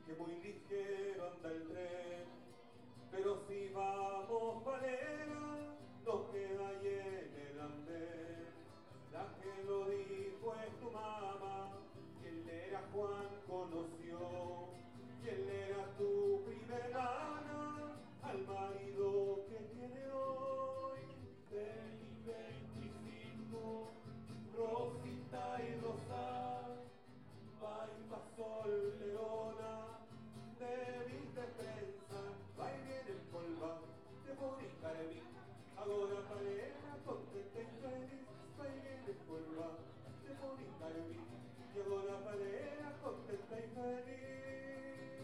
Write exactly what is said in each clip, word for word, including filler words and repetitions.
que muy ligero anda el tren, pero si vamos valera, nos queda ahí en el andén. La que lo dijo es tu mamá, y él era Juan conoció, y él era tu primera hermana, al marido que tiene hoy. Del veinticinco, Rosita y Rosal, Baiba solterona, débil de prensa, va y viene el polva, de Mónica de mí. Ahora palera, contenta y feliz, va y viene el polva, de Mónica de mí. Y ahora palera, contenta y feliz.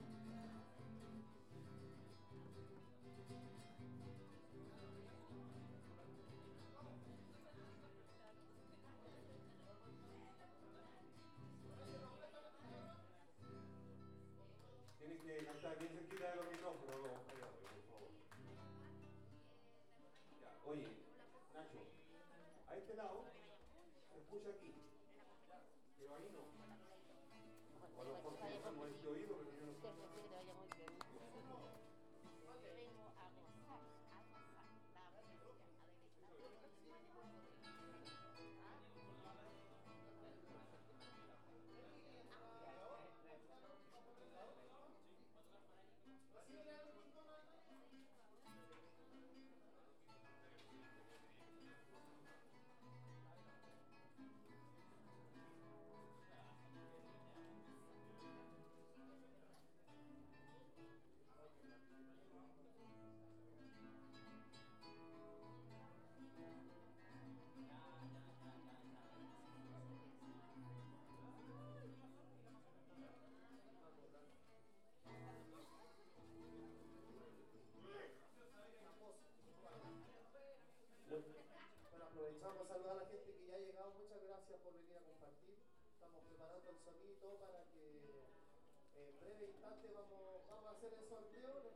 Tienes que cantar bien cerquita de los micrófonos, por favor. Ya, oye, Nacho, a este lado se escucha aquí, pero ahí no. O a lo mejor no es de oído, pero yo no sé. Que te vaya muy bien. Yo vengo a gozar, a gozar, la música, a deleitar. Bueno, aprovechamos a saludar a la gente que ya ha llegado. Muchas gracias por venir a compartir. Estamos preparando el sonido para que en breve instante vamos, vamos a hacer el sorteo. Les